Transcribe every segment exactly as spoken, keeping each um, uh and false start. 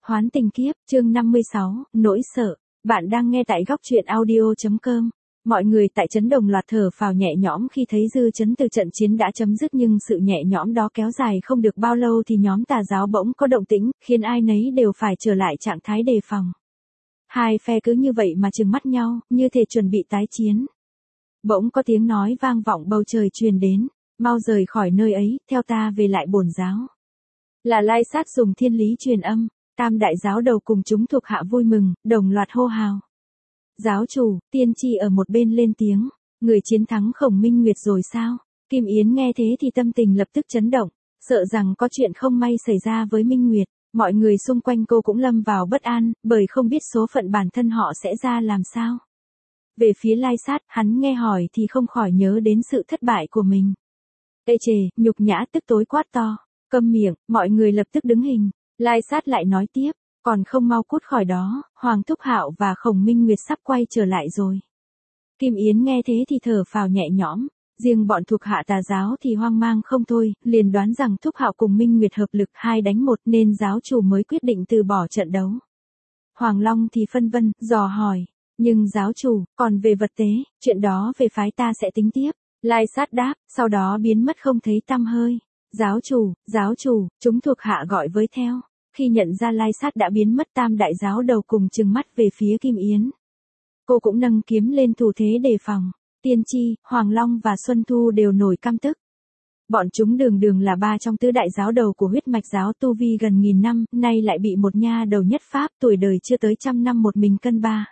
Hoán tình kiếp, chương năm mươi sáu, nỗi sợ. Bạn đang nghe tại góc truyện audio.com. Mọi người tại trấn đồng loạt thở phào nhẹ nhõm khi thấy dư chấn từ trận chiến đã chấm dứt, nhưng sự nhẹ nhõm đó kéo dài không được bao lâu thì nhóm tà giáo bỗng có động tĩnh, khiến ai nấy đều phải trở lại trạng thái đề phòng. Hai phe cứ như vậy mà trừng mắt nhau, như thể chuẩn bị tái chiến. Bỗng có tiếng nói vang vọng bầu trời truyền đến, mau rời khỏi nơi ấy, theo ta về lại bổn giáo. Là Lai Sát dùng thiên lý truyền âm, tam đại giáo đầu cùng chúng thuộc hạ vui mừng, đồng loạt hô hào. Giáo chủ, tiên tri ở một bên lên tiếng, người chiến thắng Khổng Minh Nguyệt rồi sao? Kim Yến nghe thế thì tâm tình lập tức chấn động, sợ rằng có chuyện không may xảy ra với Minh Nguyệt. Mọi người xung quanh cô cũng lâm vào bất an, bởi không biết số phận bản thân họ sẽ ra làm sao. Về phía Lai Sát, hắn nghe hỏi thì không khỏi nhớ đến sự thất bại của mình. Ê chề, nhục nhã, tức tối quát to. Câm miệng, mọi người lập tức đứng hình. Lai Sát lại nói tiếp, còn không mau cút khỏi đó, Hoàng Thúc Hạo và Khổng Minh Nguyệt sắp quay trở lại rồi. Kim Yến nghe thế thì thở phào nhẹ nhõm, riêng bọn thuộc hạ tà giáo thì hoang mang không thôi, liền đoán rằng Thúc Hạo cùng Minh Nguyệt hợp lực hai đánh một nên giáo chủ mới quyết định từ bỏ trận đấu. Hoàng Long thì phân vân, dò hỏi, nhưng giáo chủ, còn về vật tế, chuyện đó về phái ta sẽ tính tiếp. Lai Sát đáp, sau đó biến mất không thấy tăm hơi. Giáo chủ, giáo chủ, chúng thuộc hạ gọi với theo. Khi nhận ra Lai Sát đã biến mất, tam đại giáo đầu cùng trừng mắt về phía Kim Yến. Cô cũng nâng kiếm lên thủ thế đề phòng. Tiên Tri, Hoàng Long và Xuân Thu đều nổi căm tức. Bọn chúng đường đường là ba trong tứ đại giáo đầu của huyết mạch giáo, tu vi gần nghìn năm, nay lại bị một nha đầu nhất pháp tuổi đời chưa tới trăm năm một mình cân ba.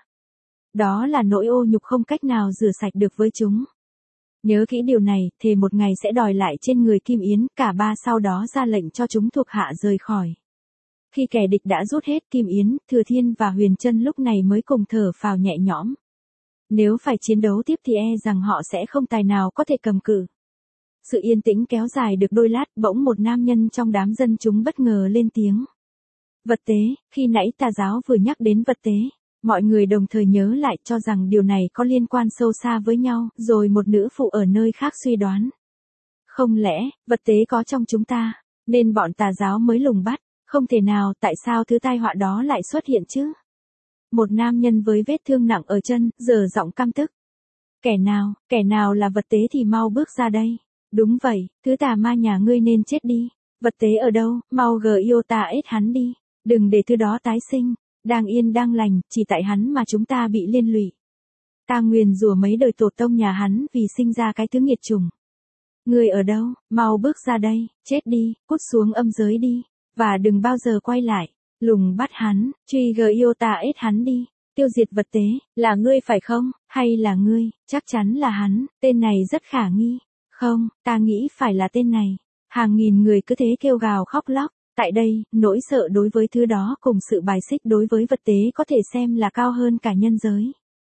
Đó là nỗi ô nhục không cách nào rửa sạch được với chúng. Nhớ kỹ điều này, thề một ngày sẽ đòi lại trên người Kim Yến, cả ba sau đó ra lệnh cho chúng thuộc hạ rời khỏi. Khi kẻ địch đã rút hết, Kim Yến, Thừa Thiên và Huyền Trân lúc này mới cùng thở phào nhẹ nhõm. Nếu phải chiến đấu tiếp thì e rằng họ sẽ không tài nào có thể cầm cự. Sự yên tĩnh kéo dài được đôi lát, bỗng một nam nhân trong đám dân chúng bất ngờ lên tiếng. Vật tế, khi nãy tà giáo vừa nhắc đến vật tế. Mọi người đồng thời nhớ lại, cho rằng điều này có liên quan sâu xa với nhau, rồi một nữ phụ ở nơi khác suy đoán. Không lẽ, vật tế có trong chúng ta, nên bọn tà giáo mới lùng bắt, không thể nào, tại sao thứ tai họa đó lại xuất hiện chứ? Một nam nhân với vết thương nặng ở chân, giờ giọng căm tức. Kẻ nào, kẻ nào là vật tế thì mau bước ra đây. Đúng vậy, thứ tà ma nhà ngươi nên chết đi. Vật tế ở đâu, mau gờ yêu ta ết hắn đi. Đừng để thứ đó tái sinh. Đang yên đang lành, chỉ tại hắn mà chúng ta bị liên lụy. Ta nguyền rủa mấy đời tổ tông nhà hắn vì sinh ra cái thứ nghiệt chủng. Người ở đâu, mau bước ra đây, chết đi, cút xuống âm giới đi, và đừng bao giờ quay lại, lùng bắt hắn, truy gờ yêu ta ết hắn đi, tiêu diệt vật tế, là ngươi phải không, hay là ngươi, chắc chắn là hắn, tên này rất khả nghi, không, ta nghĩ phải là tên này. Hàng nghìn người cứ thế kêu gào khóc lóc. Tại đây, nỗi sợ đối với thứ đó cùng sự bài xích đối với vật tế có thể xem là cao hơn cả nhân giới.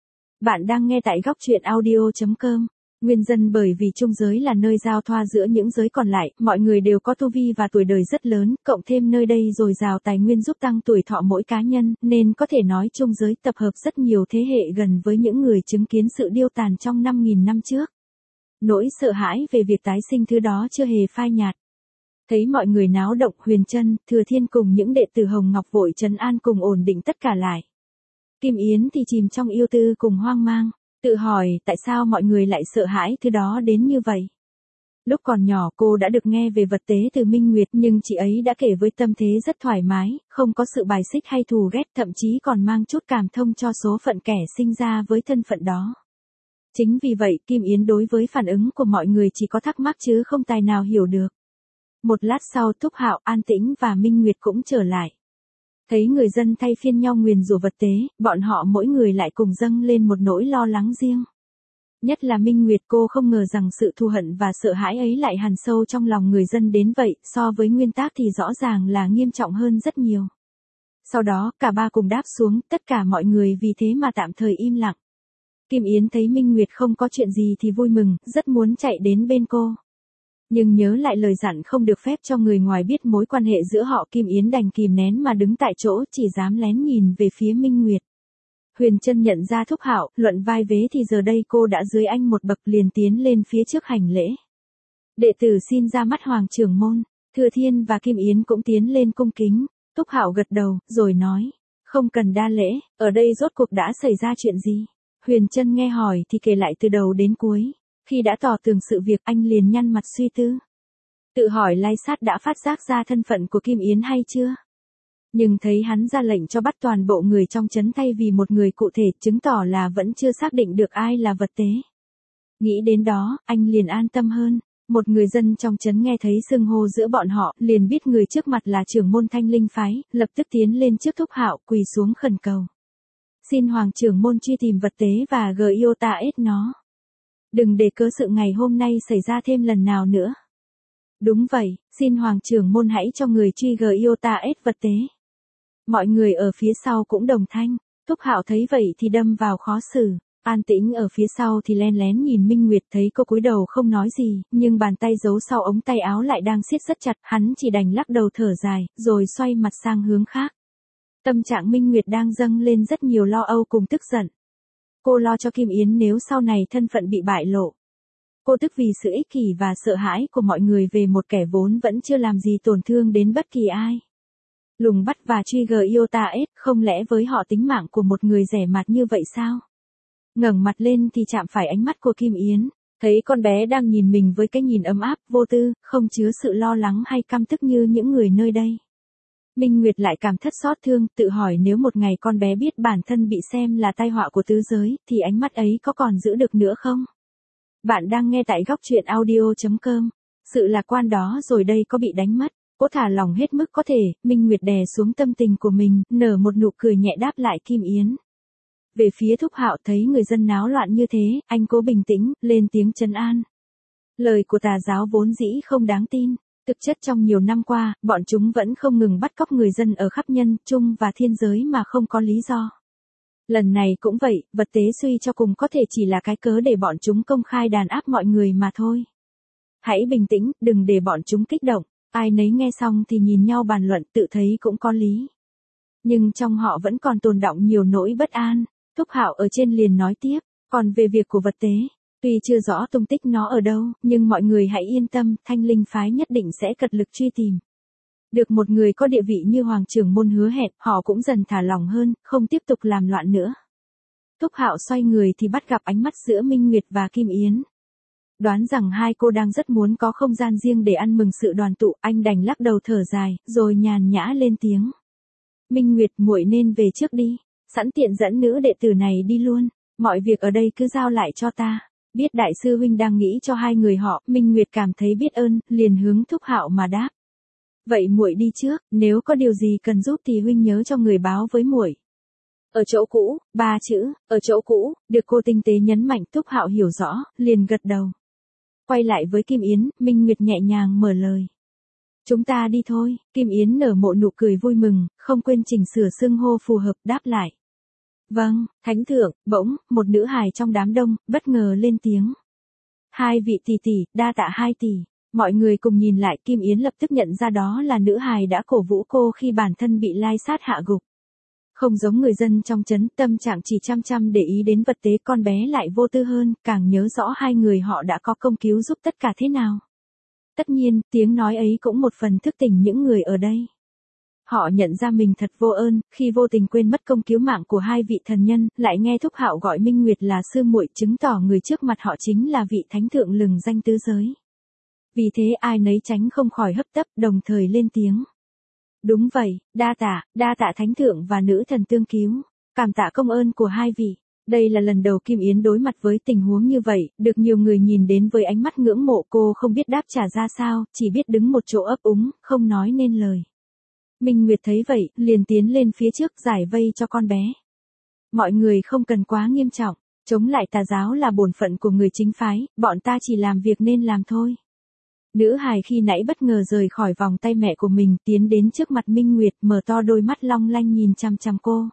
Bạn đang nghe tại góc truyện audio.com. Nguyên dân bởi vì trung giới là nơi giao thoa giữa những giới còn lại, mọi người đều có tu vi và tuổi đời rất lớn, cộng thêm nơi đây dồi dào tài nguyên giúp tăng tuổi thọ mỗi cá nhân, nên có thể nói trung giới tập hợp rất nhiều thế hệ gần với những người chứng kiến sự điêu tàn trong năm nghìn năm trước. Nỗi sợ hãi về việc tái sinh thứ đó chưa hề phai nhạt. Thấy mọi người náo động, Huyền Trân, Thừa Thiên cùng những đệ tử Hồng Ngọc vội trấn an cùng ổn định tất cả lại. Kim Yến thì chìm trong yêu tư cùng hoang mang, tự hỏi tại sao mọi người lại sợ hãi thứ đó đến như vậy. Lúc còn nhỏ cô đã được nghe về vật tế từ Minh Nguyệt, nhưng chị ấy đã kể với tâm thế rất thoải mái, không có sự bài xích hay thù ghét, thậm chí còn mang chút cảm thông cho số phận kẻ sinh ra với thân phận đó. Chính vì vậy, Kim Yến đối với phản ứng của mọi người chỉ có thắc mắc chứ không tài nào hiểu được. Một lát sau, Thúc Hạo, An Tĩnh và Minh Nguyệt cũng trở lại. Thấy người dân thay phiên nhau nguyền rủa vật tế, bọn họ mỗi người lại cùng dâng lên một nỗi lo lắng riêng. Nhất là Minh Nguyệt, cô không ngờ rằng sự thù hận và sợ hãi ấy lại hằn sâu trong lòng người dân đến vậy, so với nguyên tác thì rõ ràng là nghiêm trọng hơn rất nhiều. Sau đó, cả ba cùng đáp xuống, tất cả mọi người vì thế mà tạm thời im lặng. Kim Yến thấy Minh Nguyệt không có chuyện gì thì vui mừng, rất muốn chạy đến bên cô. Nhưng nhớ lại lời dặn không được phép cho người ngoài biết mối quan hệ giữa họ, Kim Yến đành kìm nén mà đứng tại chỗ, chỉ dám lén nhìn về phía Minh Nguyệt. Huyền Trân nhận ra Thúc Hạo, luận vai vế thì giờ đây cô đã dưới anh một bậc, liền tiến lên phía trước hành lễ. Đệ tử xin ra mắt Hoàng trưởng môn. Thừa Thiên và Kim Yến cũng tiến lên cung kính. Thúc Hạo gật đầu, rồi nói. Không cần đa lễ, ở đây rốt cuộc đã xảy ra chuyện gì? Huyền Trân nghe hỏi thì kể lại từ đầu đến cuối. Khi đã tỏ tường sự việc anh liền nhăn mặt suy tư. Tự hỏi Lai Sát đã phát giác ra thân phận của Kim Yến hay chưa? Nhưng thấy hắn ra lệnh cho bắt toàn bộ người trong trấn thay vì một người cụ thể, chứng tỏ là vẫn chưa xác định được ai là vật tế. Nghĩ đến đó, anh liền an tâm hơn. Một người dân trong trấn nghe thấy xưng hô giữa bọn họ, liền biết người trước mặt là trưởng môn Thanh Linh phái, lập tức tiến lên trước Thúc Hạo, quỳ xuống khẩn cầu. Xin Hoàng trưởng môn truy tìm vật tế và Giota ết nó. Đừng để cớ sự ngày hôm nay xảy ra thêm lần nào nữa. Đúng vậy, xin Hoàng trưởng môn hãy cho người truy Giota ết vật tế. Mọi người ở phía sau cũng đồng thanh. Thúc Hạo thấy vậy thì đâm vào khó xử. An Tĩnh ở phía sau thì len lén nhìn Minh Nguyệt, thấy cô cúi đầu không nói gì, nhưng bàn tay giấu sau ống tay áo lại đang siết rất chặt, hắn chỉ đành lắc đầu thở dài, rồi xoay mặt sang hướng khác. Tâm trạng Minh Nguyệt đang dâng lên rất nhiều lo âu cùng tức giận. Cô lo cho Kim Yến nếu sau này thân phận bị bại lộ. Cô tức vì sự ích kỷ và sợ hãi của mọi người về một kẻ vốn vẫn chưa làm gì tổn thương đến bất kỳ ai. Lùng bắt và truy Giota ết, không lẽ với họ tính mạng của một người rẻ mạt như vậy sao? Ngẩng mặt lên thì chạm phải ánh mắt của Kim Yến, thấy con bé đang nhìn mình với cái nhìn ấm áp, vô tư, không chứa sự lo lắng hay căm tức như những người nơi đây. Minh Nguyệt lại cảm thất xót thương, tự hỏi nếu một ngày con bé biết bản thân bị xem là tai họa của tứ giới, thì ánh mắt ấy có còn giữ được nữa không? Bạn đang nghe tại góc truyện audio chấm com. Sự lạc quan đó rồi đây có bị đánh mất. Cô thả lòng hết mức có thể, Minh Nguyệt đè xuống tâm tình của mình, nở một nụ cười nhẹ đáp lại Kim Yến. Về phía Thúc Hạo thấy người dân náo loạn như thế, anh cố bình tĩnh, lên tiếng trấn an. Lời của tà giáo vốn dĩ không đáng tin. Thực chất trong nhiều năm qua, bọn chúng vẫn không ngừng bắt cóc người dân ở khắp nhân, trung và thiên giới mà không có lý do. Lần này cũng vậy, vật tế suy cho cùng có thể chỉ là cái cớ để bọn chúng công khai đàn áp mọi người mà thôi. Hãy bình tĩnh, đừng để bọn chúng kích động. Ai nấy nghe xong thì nhìn nhau bàn luận, tự thấy cũng có lý. Nhưng trong họ vẫn còn tồn đọng nhiều nỗi bất an. Thúc Hạo ở trên liền nói tiếp, còn về việc của vật tế, tuy chưa rõ tung tích nó ở đâu, nhưng mọi người hãy yên tâm, Thanh Linh phái nhất định sẽ cật lực truy tìm. Được một người có địa vị như Hoàng trưởng môn hứa hẹn, họ cũng dần thả lòng hơn, không tiếp tục làm loạn nữa. Thúc Hạo xoay người thì bắt gặp ánh mắt giữa Minh Nguyệt và Kim Yến. Đoán rằng hai cô đang rất muốn có không gian riêng để ăn mừng sự đoàn tụ, anh đành lắc đầu thở dài, rồi nhàn nhã lên tiếng. Minh Nguyệt, muội nên về trước đi, sẵn tiện dẫn nữ đệ tử này đi luôn, mọi việc ở đây cứ giao lại cho ta. Biết đại sư huynh đang nghĩ cho hai người họ, Minh Nguyệt cảm thấy biết ơn, liền hướng Thúc Hạo mà đáp. Vậy muội đi trước, nếu có điều gì cần giúp thì huynh nhớ cho người báo với muội. Ở chỗ cũ, ba chữ, ở chỗ cũ, được cô tinh tế nhấn mạnh. Thúc Hạo hiểu rõ, liền gật đầu. Quay lại với Kim Yến, Minh Nguyệt nhẹ nhàng mở lời. Chúng ta đi thôi. Kim Yến nở một nụ cười vui mừng, không quên chỉnh sửa xưng hô phù hợp, đáp lại. Vâng, thánh thượng. Bỗng, một nữ hài trong đám đông, bất ngờ lên tiếng. Hai vị tỷ tỷ, đa tạ hai tỷ. Mọi người cùng nhìn lại, Kim Yến lập tức nhận ra đó là nữ hài đã cổ vũ cô khi bản thân bị Lai Sát hạ gục. Không giống người dân trong trấn, tâm trạng chỉ chăm chăm để ý đến vật tế, con bé lại vô tư hơn, càng nhớ rõ hai người họ đã có công cứu giúp tất cả thế nào. Tất nhiên, tiếng nói ấy cũng một phần thức tỉnh những người ở đây. Họ nhận ra mình thật vô ơn, khi vô tình quên mất công cứu mạng của hai vị thần nhân, lại nghe Thúc Hạo gọi Minh Nguyệt là sư muội, chứng tỏ người trước mặt họ chính là vị thánh thượng lừng danh tứ giới. Vì thế ai nấy tránh không khỏi hấp tấp, đồng thời lên tiếng. Đúng vậy, đa tạ, đa tạ thánh thượng và nữ thần tương cứu, cảm tạ công ơn của hai vị. Đây là lần đầu Kim Yến đối mặt với tình huống như vậy, được nhiều người nhìn đến với ánh mắt ngưỡng mộ, cô không biết đáp trả ra sao, chỉ biết đứng một chỗ ấp úng, không nói nên lời. Minh Nguyệt thấy vậy, liền tiến lên phía trước giải vây cho con bé. Mọi người không cần quá nghiêm trọng, chống lại tà giáo là bổn phận của người chính phái, bọn ta chỉ làm việc nên làm thôi. Nữ hài khi nãy bất ngờ rời khỏi vòng tay mẹ của mình, tiến đến trước mặt Minh Nguyệt, mở to đôi mắt long lanh nhìn chăm chăm cô.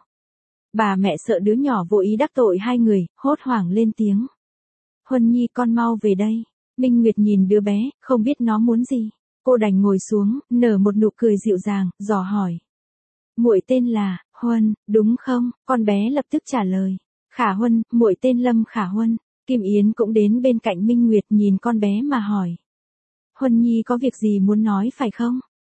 Bà mẹ sợ đứa nhỏ vô ý đắc tội hai người, hốt hoảng lên tiếng. Huân Nhi, con mau về đây. Minh Nguyệt nhìn đứa bé, không biết nó muốn gì. Cô đành ngồi xuống, nở một nụ cười dịu dàng, dò hỏi. Muội tên là Huân, đúng không? Con bé lập tức trả lời. Khả Huân, muội tên Lâm Khả Huân. Kim Yến cũng đến bên cạnh Minh Nguyệt, nhìn con bé mà hỏi. Huân Nhi có việc gì muốn nói phải không?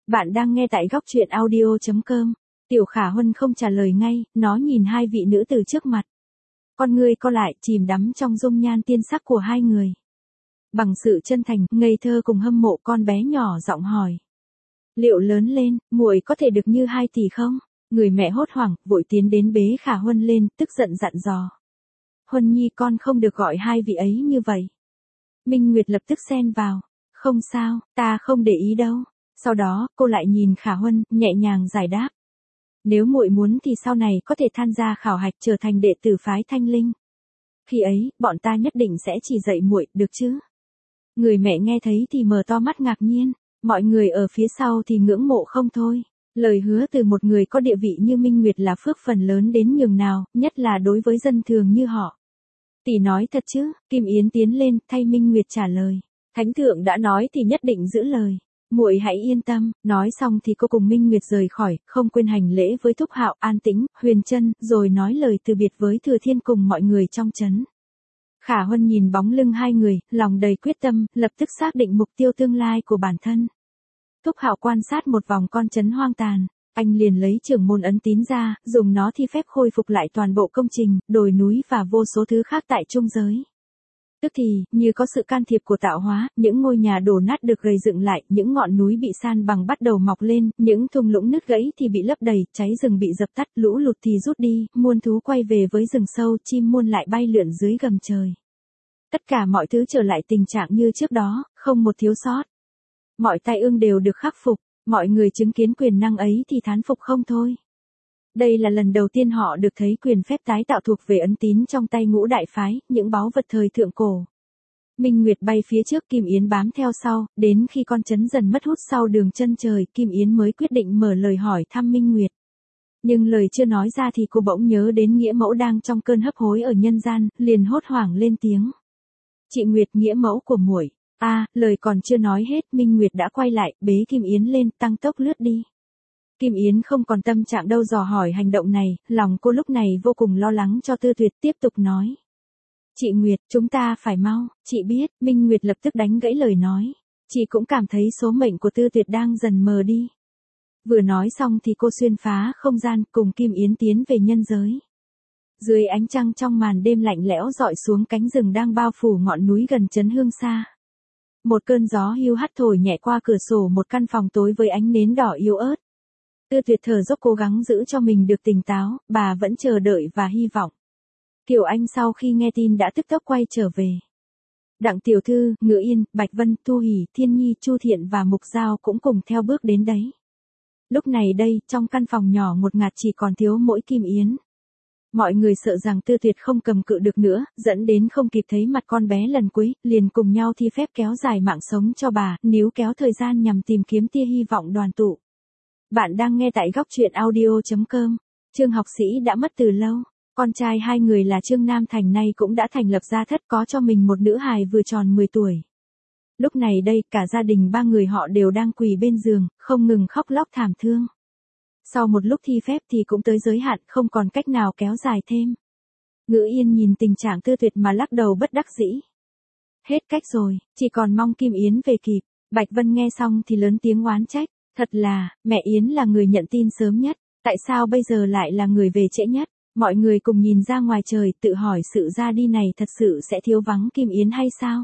Bạn đang nghe tại góc truyện audio chấm com. Tiểu Khả Huân không trả lời ngay, nó nhìn hai vị nữ từ trước mặt. Con ngươi co lại, chìm đắm trong dung nhan tiên sắc của hai người. Bằng sự chân thành, ngây thơ cùng hâm mộ, con bé nhỏ giọng hỏi. Liệu lớn lên, muội có thể được như hai tỷ không? Người mẹ hốt hoảng, vội tiến đến bế Khả Huân lên, tức giận dặn dò. Huân nhi, con không được gọi hai vị ấy như vậy. Minh Nguyệt lập tức xen vào. Không sao, ta không để ý đâu. Sau đó, cô lại nhìn Khả Huân, nhẹ nhàng giải đáp. Nếu muội muốn thì sau này có thể tham gia khảo hạch trở thành đệ tử phái Thanh Linh. Khi ấy, bọn ta nhất định sẽ chỉ dạy muội, được chứ? Người mẹ nghe thấy thì mở to mắt ngạc nhiên, mọi người ở phía sau thì ngưỡng mộ không thôi. Lời hứa từ một người có địa vị như Minh Nguyệt là phước phần lớn đến nhường nào, nhất là đối với dân thường như họ. Tỷ nói thật chứ? Kim Yến tiến lên, thay Minh Nguyệt trả lời. Thánh thượng đã nói thì nhất định giữ lời. Muội hãy yên tâm. Nói xong thì cô cùng Minh Nguyệt rời khỏi, không quên hành lễ với Thúc Hạo, An Tĩnh, Huyền Trân, rồi nói lời từ biệt với Thừa Thiên cùng mọi người trong trấn. Khả Huân nhìn bóng lưng hai người, lòng đầy quyết tâm, lập tức xác định mục tiêu tương lai của bản thân. Thúc Hạo quan sát một vòng con trấn hoang tàn, anh liền lấy trưởng môn ấn tín ra, dùng nó thi phép khôi phục lại toàn bộ công trình, đồi núi và vô số thứ khác tại trung giới. Tức thì, như có sự can thiệp của tạo hóa, những ngôi nhà đổ nát được gầy dựng lại, những ngọn núi bị san bằng bắt đầu mọc lên, những thung lũng nứt gãy thì bị lấp đầy, cháy rừng bị dập tắt, lũ lụt thì rút đi, muôn thú quay về với rừng sâu, chim muôn lại bay lượn dưới gầm trời. Tất cả mọi thứ trở lại tình trạng như trước đó, không một thiếu sót. Mọi tai ương đều được khắc phục, mọi người chứng kiến quyền năng ấy thì thán phục không thôi. Đây là lần đầu tiên họ được thấy quyền phép tái tạo thuộc về ấn tín trong tay ngũ đại phái, những báu vật thời thượng cổ. Minh Nguyệt bay phía trước, Kim Yến bám theo sau, đến khi con trấn dần mất hút sau đường chân trời, Kim Yến mới quyết định mở lời hỏi thăm Minh Nguyệt. Nhưng lời chưa nói ra thì cô bỗng nhớ đến Nghĩa Mẫu đang trong cơn hấp hối ở nhân gian, liền hốt hoảng lên tiếng. Chị Nguyệt, Nghĩa Mẫu của muội. A, à, lời còn chưa nói hết, Minh Nguyệt đã quay lại, bế Kim Yến lên, tăng tốc lướt đi. Kim Yến không còn tâm trạng đâu dò hỏi hành động này, lòng cô lúc này vô cùng lo lắng cho Tư Tuyệt, tiếp tục nói. Chị Nguyệt, chúng ta phải mau, chị biết. Minh Nguyệt lập tức đánh gãy lời nói. Chị cũng cảm thấy số mệnh của Tư Tuyệt đang dần mờ đi. Vừa nói xong thì cô xuyên phá không gian, cùng Kim Yến tiến về nhân giới. Dưới ánh trăng trong màn đêm lạnh lẽo dọi xuống cánh rừng đang bao phủ ngọn núi gần trấn Hương Sa. Một cơn gió hiu hắt thổi nhẹ qua cửa sổ một căn phòng tối với ánh nến đỏ yếu ớt. Tư Tuyệt thở dốc cố gắng giữ cho mình được tỉnh táo, bà vẫn chờ đợi và hy vọng. Kiều Anh sau khi nghe tin đã tức tốc quay trở về. Đặng tiểu thư, Ngự Yên, Bạch Vân, Thu Hỷ, Thiên Nhi, Chu Thiện và Mục Giao cũng cùng theo bước đến đấy. Lúc này đây, trong căn phòng nhỏ ngột ngạt chỉ còn thiếu mỗi Kim Yến. Mọi người sợ rằng Tư Tuyệt không cầm cự được nữa, dẫn đến không kịp thấy mặt con bé lần cuối, liền cùng nhau thi phép kéo dài mạng sống cho bà, níu kéo thời gian nhằm tìm kiếm tia hy vọng đoàn tụ. Bạn đang nghe tại góc truyện audio chấm com. Trương Học Sĩ đã mất từ lâu. Con trai hai người là Trương Nam Thành nay cũng đã thành lập gia thất, có cho mình một nữ hài vừa tròn mười tuổi. Lúc này đây, cả gia đình ba người họ đều đang quỳ bên giường, không ngừng khóc lóc thảm thương. Sau một lúc thi phép thì cũng tới giới hạn, không còn cách nào kéo dài thêm. Ngự Yên nhìn tình trạng Tư Tuyệt mà lắc đầu bất đắc dĩ. Hết cách rồi, chỉ còn mong Kim Yến về kịp. Bạch Vân nghe xong thì lớn tiếng oán trách. Thật là, mẹ Yến là người nhận tin sớm nhất, tại sao bây giờ lại là người về trễ nhất? Mọi người cùng nhìn ra ngoài trời, tự hỏi sự ra đi này thật sự sẽ thiếu vắng Kim Yến hay sao?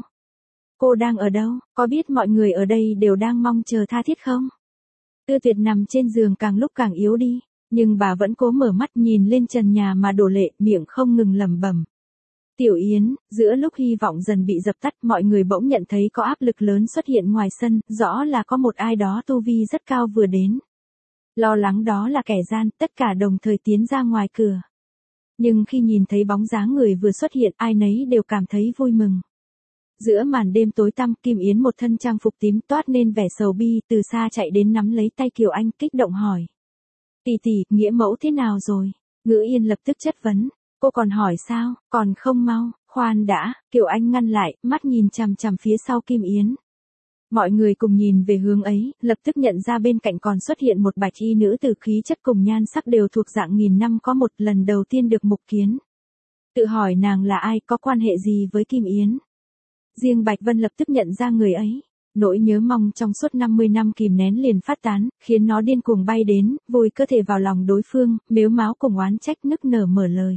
Cô đang ở đâu? Có biết mọi người ở đây đều đang mong chờ tha thiết không? Tư Tuyệt nằm trên giường càng lúc càng yếu đi, nhưng bà vẫn cố mở mắt nhìn lên trần nhà mà đổ lệ, miệng không ngừng lẩm bẩm. Tiểu Yến, giữa lúc hy vọng dần bị dập tắt, mọi người bỗng nhận thấy có áp lực lớn xuất hiện ngoài sân, rõ là có một ai đó tu vi rất cao vừa đến. Lo lắng đó là kẻ gian, tất cả đồng thời tiến ra ngoài cửa. Nhưng khi nhìn thấy bóng dáng người vừa xuất hiện, ai nấy đều cảm thấy vui mừng. Giữa màn đêm tối tăm, Kim Yến một thân trang phục tím toát nên vẻ sầu bi, từ xa chạy đến nắm lấy tay Kiều Anh, kích động hỏi. Tỷ tỷ, Nghĩa Mẫu thế nào rồi? Ngự Yên lập tức chất vấn. Cô còn hỏi sao, còn không mau, khoan đã, Kiều Anh ngăn lại, mắt nhìn chằm chằm phía sau Kim Yến. Mọi người cùng nhìn về hướng ấy, lập tức nhận ra bên cạnh còn xuất hiện một bạch y nữ tử, khí chất cùng nhan sắc đều thuộc dạng nghìn năm có một, lần đầu tiên được mục kiến. Tự hỏi nàng là ai, có quan hệ gì với Kim Yến. Riêng Bạch Vân lập tức nhận ra người ấy. Nỗi nhớ mong trong suốt năm mươi năm kìm nén liền phát tán, khiến nó điên cuồng bay đến, vùi cơ thể vào lòng đối phương, mếu máo cùng oán trách nức nở mở lời.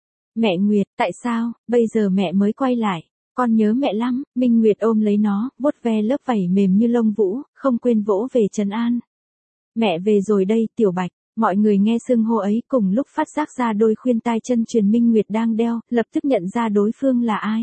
Mẹ Nguyệt, tại sao, bây giờ mẹ mới quay lại? Con nhớ mẹ lắm. Minh Nguyệt ôm lấy nó, vuốt ve lớp vảy mềm như lông vũ, không quên vỗ về trấn an. Mẹ về rồi đây, Tiểu Bạch. Mọi người nghe xưng hô ấy cùng lúc phát giác ra đôi khuyên tai chân truyền Minh Nguyệt đang đeo, lập tức nhận ra đối phương là ai.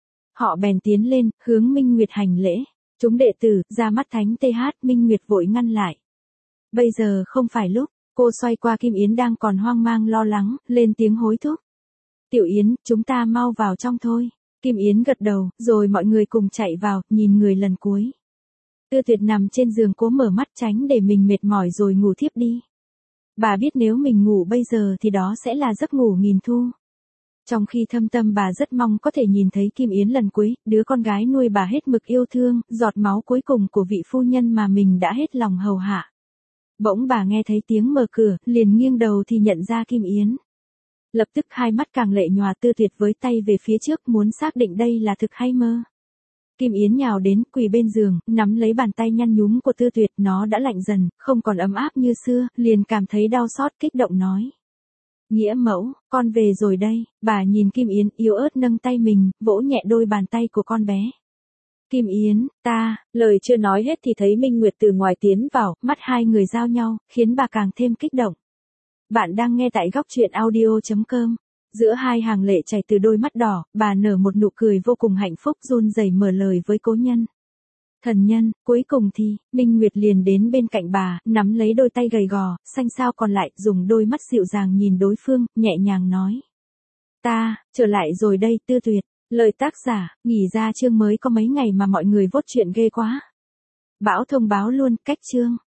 Họ bèn tiến lên, hướng Minh Nguyệt hành lễ. Chúng đệ tử, ra mắt thánh tê hát, Minh Nguyệt vội ngăn lại. Bây giờ không phải lúc, cô xoay qua Kim Yến đang còn hoang mang lo lắng, lên tiếng hối thúc. Tiểu Yến, chúng ta mau vào trong thôi. Kim Yến gật đầu, rồi mọi người cùng chạy vào, nhìn người lần cuối. Tư Tuyệt nằm trên giường cố mở mắt tránh để mình mệt mỏi rồi ngủ thiếp đi. Bà biết nếu mình ngủ bây giờ thì đó sẽ là giấc ngủ nghìn thu. Trong khi thâm tâm bà rất mong có thể nhìn thấy Kim Yến lần cuối, đứa con gái nuôi bà hết mực yêu thương, giọt máu cuối cùng của vị phu nhân mà mình đã hết lòng hầu hạ. Bỗng bà nghe thấy tiếng mở cửa, liền nghiêng đầu thì nhận ra Kim Yến. Lập tức hai mắt càng lệ nhòa. Tư Tuyệt với tay về phía trước muốn xác định đây là thực hay mơ. Kim Yến nhào đến, quỳ bên giường, nắm lấy bàn tay nhăn nhúm của Tư Tuyệt, nó đã lạnh dần, không còn ấm áp như xưa, liền cảm thấy đau xót kích động nói. Nghĩa mẫu, con về rồi đây. Bà nhìn Kim Yến, yếu ớt nâng tay mình, vỗ nhẹ đôi bàn tay của con bé. Kim Yến, ta, lời chưa nói hết thì thấy Minh Nguyệt từ ngoài tiến vào, mắt hai người giao nhau, khiến bà càng thêm kích động. Bạn đang nghe tại góc truyện audio chấm com. Giữa hai hàng lệ chảy từ đôi mắt đỏ, bà nở một nụ cười vô cùng hạnh phúc run rẩy mở lời với cố nhân. Thần nhân, cuối cùng thì, Minh Nguyệt liền đến bên cạnh bà, nắm lấy đôi tay gầy gò, xanh xao còn lại, dùng đôi mắt dịu dàng nhìn đối phương, nhẹ nhàng nói. Ta, trở lại rồi đây, Tư Tuyệt. Lời tác giả, nghỉ ra chương mới có mấy ngày mà mọi người vốt chuyện ghê quá. Bão thông báo luôn, cách chương.